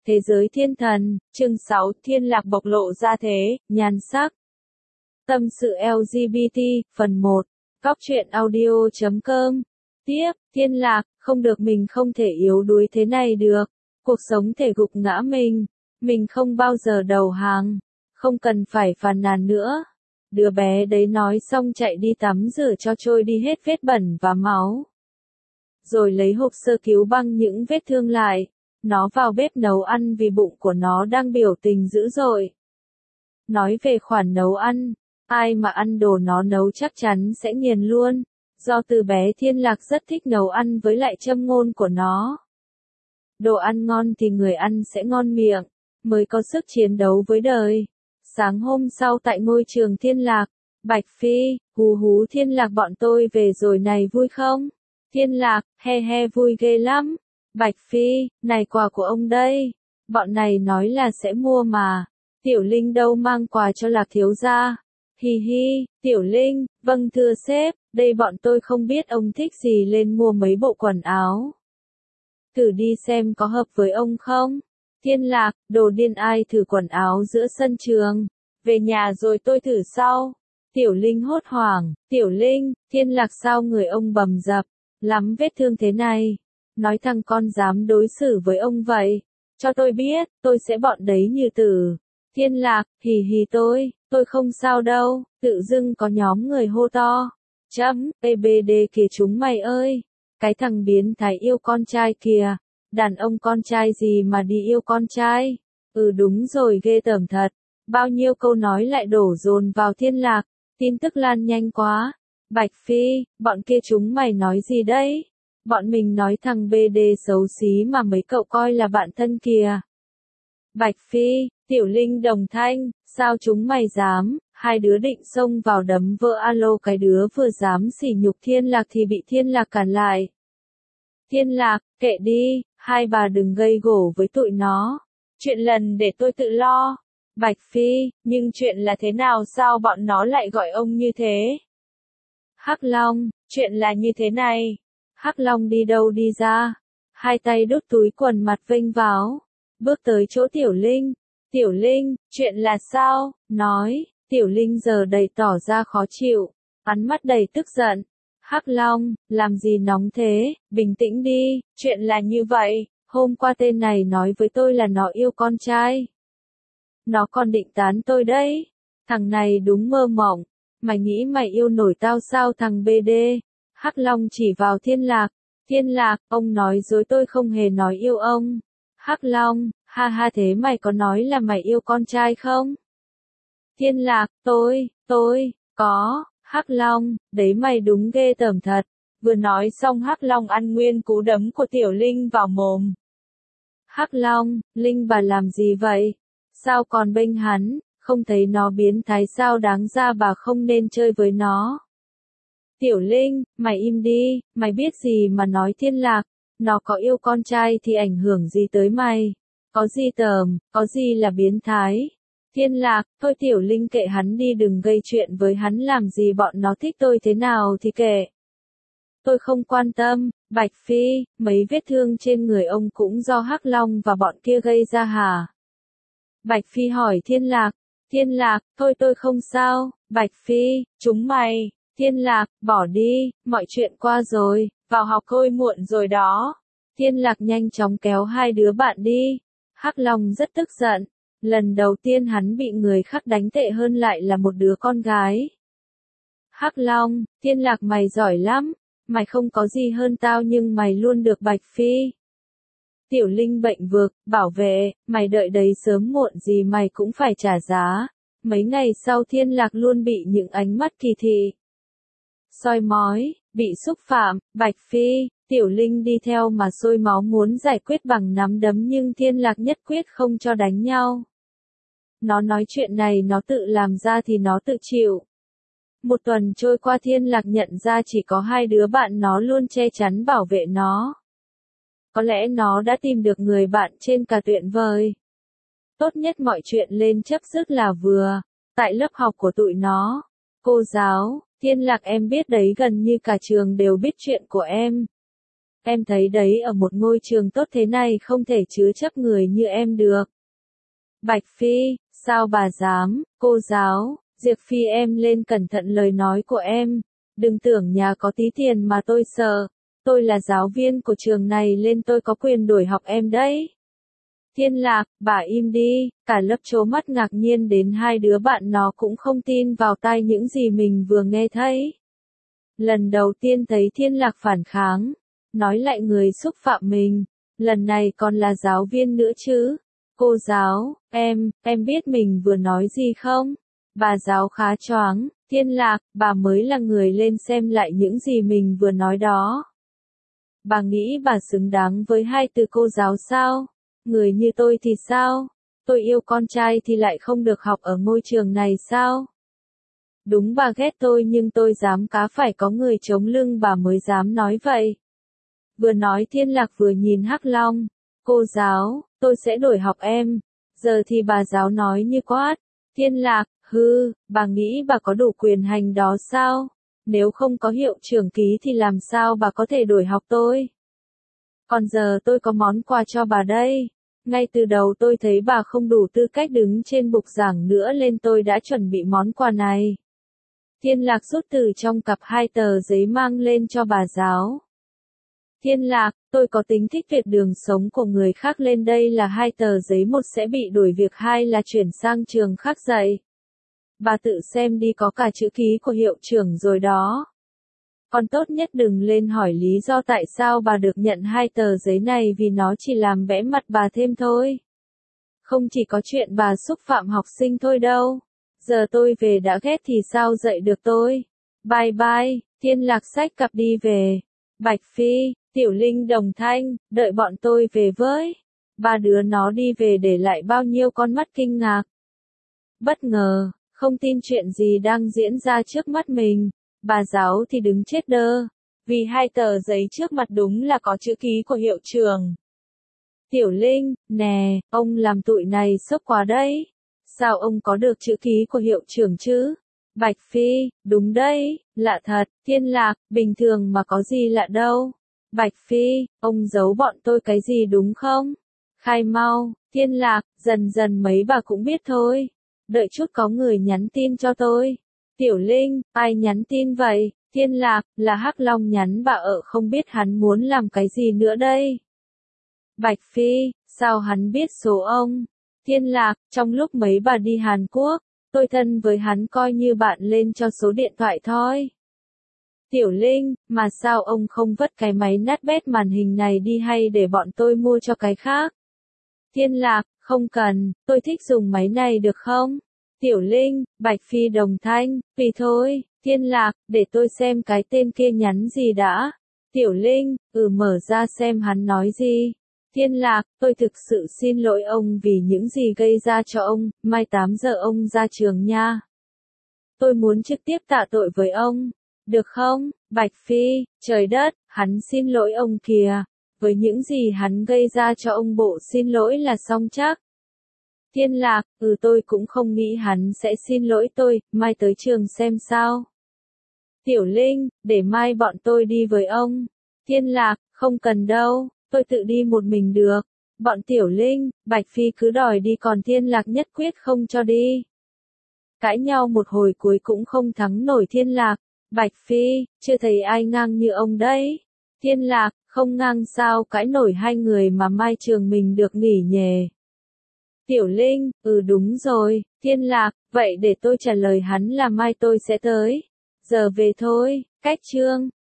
Thế giới thiên thần, chương 6, Thiên Lạc bộc lộ ra thế, nhan sắc. Tâm sự LGBT, phần 1, Góc truyện audio.com. Tiếp, Thiên Lạc, không được, mình không thể yếu đuối thế này được. Cuộc sống thể gục ngã mình không bao giờ đầu hàng. Không cần phải phàn nàn nữa. Đứa bé đấy nói xong chạy đi tắm rửa cho trôi đi hết vết bẩn và máu. Rồi lấy hộp sơ cứu băng những vết thương lại. Nó vào bếp nấu ăn vì bụng của nó đang biểu tình dữ dội. Nói về khoản nấu ăn, ai mà ăn đồ nó nấu chắc chắn sẽ nghiền luôn. Do từ bé Thiên Lạc rất thích nấu ăn với lại châm ngôn của nó. Đồ ăn ngon thì người ăn sẽ ngon miệng, mới có sức chiến đấu với đời. Sáng hôm sau tại ngôi trường Thiên Lạc, Bạch Phi, hú hú Thiên Lạc bọn tôi về rồi này, vui không? Thiên Lạc, he he, vui ghê lắm. Bạch Phi, này quà của ông đây. Bọn này nói là sẽ mua mà. Tiểu Linh đâu mang quà cho Lạc thiếu gia. Hi hi, Tiểu Linh, vâng thưa sếp, đây bọn tôi không biết ông thích gì lên mua mấy bộ quần áo. Thử đi xem có hợp với ông không? Thiên Lạc, đồ điên, ai thử quần áo giữa sân trường. Về nhà rồi tôi thử sau. Tiểu Linh hốt hoảng, Tiểu Linh, Thiên Lạc sao người ông bầm dập, lắm vết thương thế này. Nói thằng con dám đối xử với ông vậy. Cho tôi biết, tôi sẽ bọn đấy như tử. Thiên Lạc, hì hì, tôi không sao đâu. Tự dưng có nhóm người hô to. PBD kìa chúng mày ơi. Cái thằng biến thái yêu con trai kìa. Đàn ông con trai gì mà đi yêu con trai. Đúng rồi, ghê tởm thật. Bao nhiêu câu nói lại đổ dồn vào Thiên Lạc. Tin tức lan nhanh quá. Bạch Phi, bọn kia chúng mày nói gì đấy? Bọn mình nói thằng BD xấu xí mà mấy cậu coi là bạn thân kìa. Bạch Phi, Tiểu Linh đồng thanh, sao chúng mày dám? Hai đứa định xông vào đấm vỡ alo, cái đứa vừa dám sỉ nhục Thiên Lạc thì bị Thiên Lạc cản lại. Thiên Lạc, kệ đi, hai bà đừng gây gổ với tụi nó. Chuyện lần để tôi tự lo. Bạch Phi, nhưng chuyện là thế nào, sao bọn nó lại gọi ông như thế? Hắc Long, chuyện là như thế này. Hắc Long đi đâu đi ra, hai tay đút túi quần, mặt vênh váo, bước tới chỗ Tiểu Linh. Tiểu Linh, chuyện là sao? Nói. Tiểu Linh giờ đầy tỏ ra khó chịu, ánh mắt đầy tức giận. Hắc Long, làm gì nóng thế, bình tĩnh đi, chuyện là như vậy, hôm qua tên này nói với tôi là nó yêu con trai. Nó còn định tán tôi đấy. Thằng này đúng mơ mộng, mày nghĩ mày yêu nổi tao sao thằng BD? Hắc Long chỉ vào Thiên Lạc. Thiên Lạc, ông nói dối, tôi không hề nói yêu ông. Hắc Long, ha ha, thế mày có nói là mày yêu con trai không? Thiên Lạc, tôi, có. Hắc Long, đấy mày đúng ghê tởm thật. Vừa nói xong Hắc Long ăn nguyên cú đấm của Tiểu Linh vào mồm. Hắc Long, Linh bà làm gì vậy? Sao còn bênh hắn, không thấy nó biến thái sao, đáng ra bà không nên chơi với nó. Tiểu Linh, mày im đi, mày biết gì mà nói. Thiên Lạc, nó có yêu con trai thì ảnh hưởng gì tới mày? Có gì tởm, có gì là biến thái? Thiên Lạc, thôi Tiểu Linh kệ hắn đi, đừng gây chuyện với hắn làm gì, bọn nó thích tôi thế nào thì kệ. Tôi không quan tâm. Bạch Phi, mấy vết thương trên người ông cũng do Hắc Long và bọn kia gây ra hả? Bạch Phi hỏi Thiên Lạc. Thiên Lạc, thôi tôi không sao. Bạch Phi, chúng mày. Thiên Lạc, bỏ đi, mọi chuyện qua rồi, vào học thôi, muộn rồi đó. Thiên Lạc nhanh chóng kéo hai đứa bạn đi. Hắc Long rất tức giận. Lần đầu tiên hắn bị người khác đánh tệ hơn lại là một đứa con gái. Hắc Long, Thiên Lạc mày giỏi lắm. Mày không có gì hơn tao nhưng mày luôn được Bạch Phi. Tiểu Linh bệnh vực, bảo vệ, mày đợi đấy, sớm muộn gì mày cũng phải trả giá. Mấy ngày sau Thiên Lạc luôn bị những ánh mắt kỳ thị, soi mói, bị xúc phạm. Bạch Phi, Tiểu Linh đi theo mà sôi máu muốn giải quyết bằng nắm đấm nhưng Thiên Lạc nhất quyết không cho đánh nhau. Nó nói chuyện này nó tự làm ra thì nó tự chịu. Một tuần trôi qua, Thiên Lạc nhận ra chỉ có hai đứa bạn nó luôn che chắn bảo vệ nó. Có lẽ nó đã tìm được người bạn trên cả tuyệt vời. Tốt nhất mọi chuyện lên chấp sức là vừa. Tại lớp học của tụi nó, cô giáo, Thiên Lạc em biết đấy, gần như cả trường đều biết chuyện của em. em thấy đấy, ở một ngôi trường tốt thế này không thể chứa chấp người như em được. Bạch Phi, sao bà dám, cô giáo, Diệp Phi em lên cẩn thận lời nói của em, đừng tưởng nhà có tí tiền mà tôi sợ, tôi là giáo viên của trường này nên tôi có quyền đuổi học em đấy. Thiên Lạc, bà im đi, cả lớp trố mắt ngạc nhiên đến hai đứa bạn nó cũng không tin vào tai những gì mình vừa nghe thấy. Lần đầu tiên thấy Thiên Lạc phản kháng, nói lại người xúc phạm mình, lần này còn là giáo viên nữa chứ. Cô giáo, em biết mình vừa nói gì không? Bà giáo khá choáng, Thiên Lạc, bà mới là người lên xem lại những gì mình vừa nói đó. Bà nghĩ bà xứng đáng với hai từ cô giáo sao? Người như tôi thì sao? Tôi yêu con trai thì lại không được học ở ngôi trường này sao? Đúng bà ghét tôi nhưng tôi dám cá phải có người chống lưng bà mới dám nói vậy. Vừa nói Thiên Lạc vừa nhìn Hắc Long. Cô giáo, tôi sẽ đổi học em. Giờ thì bà giáo nói như quát. Thiên Lạc, hư, bà nghĩ bà có đủ quyền hành đó sao? Nếu không có hiệu trưởng ký thì làm sao bà có thể đổi học tôi? Còn giờ tôi có món quà cho bà đây. Ngay từ đầu tôi thấy bà không đủ tư cách đứng trên bục giảng nữa nên tôi đã chuẩn bị món quà này. Thiên Lạc rút từ trong cặp hai tờ giấy mang lên cho bà giáo. Thiên Lạc, tôi có tính thích việc đường sống của người khác lên đây là hai tờ giấy, một sẽ bị đuổi việc, hai là chuyển sang trường khác dạy. Bà tự xem đi, có cả chữ ký của hiệu trưởng rồi đó. Còn tốt nhất đừng lên hỏi lý do tại sao bà được nhận hai tờ giấy này, vì nó chỉ làm bẽ mặt bà thêm thôi. Không chỉ có chuyện bà xúc phạm học sinh thôi đâu. Giờ tôi về đã ghét thì sao dạy được tôi. Bye bye, Thiên Lạc xách cặp đi về. Bạch Phi, Tiểu Linh, Đồng Thanh, đợi bọn tôi về với. Ba đứa nó đi về để lại bao nhiêu con mắt kinh ngạc. Bất ngờ, không tin chuyện gì đang diễn ra trước mắt mình. Bà giáo thì đứng chết đơ, vì hai tờ giấy trước mặt đúng là có chữ ký của hiệu trưởng. Tiểu Linh, nè, ông làm tụi này sốc quá đấy. Sao ông có được chữ ký của hiệu trưởng chứ? Bạch Phi, đúng đấy, lạ thật. Thiên Lạc, bình thường mà có gì lạ đâu. Bạch Phi, ông giấu bọn tôi cái gì đúng không? Khai mau. Thiên Lạc, dần dần mấy bà cũng biết thôi. Đợi chút có người nhắn tin cho tôi. Tiểu Linh, ai nhắn tin vậy? Thiên Lạc, là Hắc Long nhắn bà, không biết hắn muốn làm cái gì nữa đây. Bạch Phi, sao hắn biết số ông? Thiên Lạc, trong lúc mấy bà đi Hàn Quốc, tôi thân với hắn coi như bạn, lên cho số điện thoại thôi. Tiểu Linh, mà sao ông không vứt cái máy nát bét màn hình này đi, hay để bọn tôi mua cho cái khác? Thiên Lạc, không cần, tôi thích dùng máy này được không? Tiểu Linh, Bạch Phi, Đồng Thanh, tùy thôi. Thiên Lạc, để tôi xem cái tên kia nhắn gì đã. Tiểu Linh, mở ra xem hắn nói gì. Thiên Lạc, tôi thực sự xin lỗi ông vì những gì gây ra cho ông, mai 8 giờ ông ra trường nha. Tôi muốn trực tiếp tạ tội với ông. Được không? Bạch Phi, trời đất, hắn xin lỗi ông kìa. Với những gì hắn gây ra cho ông, bộ xin lỗi là xong chắc. Thiên Lạc, tôi cũng không nghĩ hắn sẽ xin lỗi tôi, mai tới trường xem sao. Tiểu Linh, để mai bọn tôi đi với ông. Thiên Lạc, không cần đâu, tôi tự đi một mình được. Bọn Tiểu Linh, Bạch Phi cứ đòi đi, còn Thiên Lạc nhất quyết không cho đi. Cãi nhau một hồi cuối cũng không thắng nổi Thiên Lạc. Bạch Phi, chưa thấy ai ngang như ông đấy. Thiên Lạc, không ngang sao cãi nổi hai người mà mai trường mình được nghỉ nhề. Tiểu Linh, đúng rồi. Thiên Lạc, vậy để tôi trả lời hắn là mai tôi sẽ tới. Giờ về thôi, cách chương.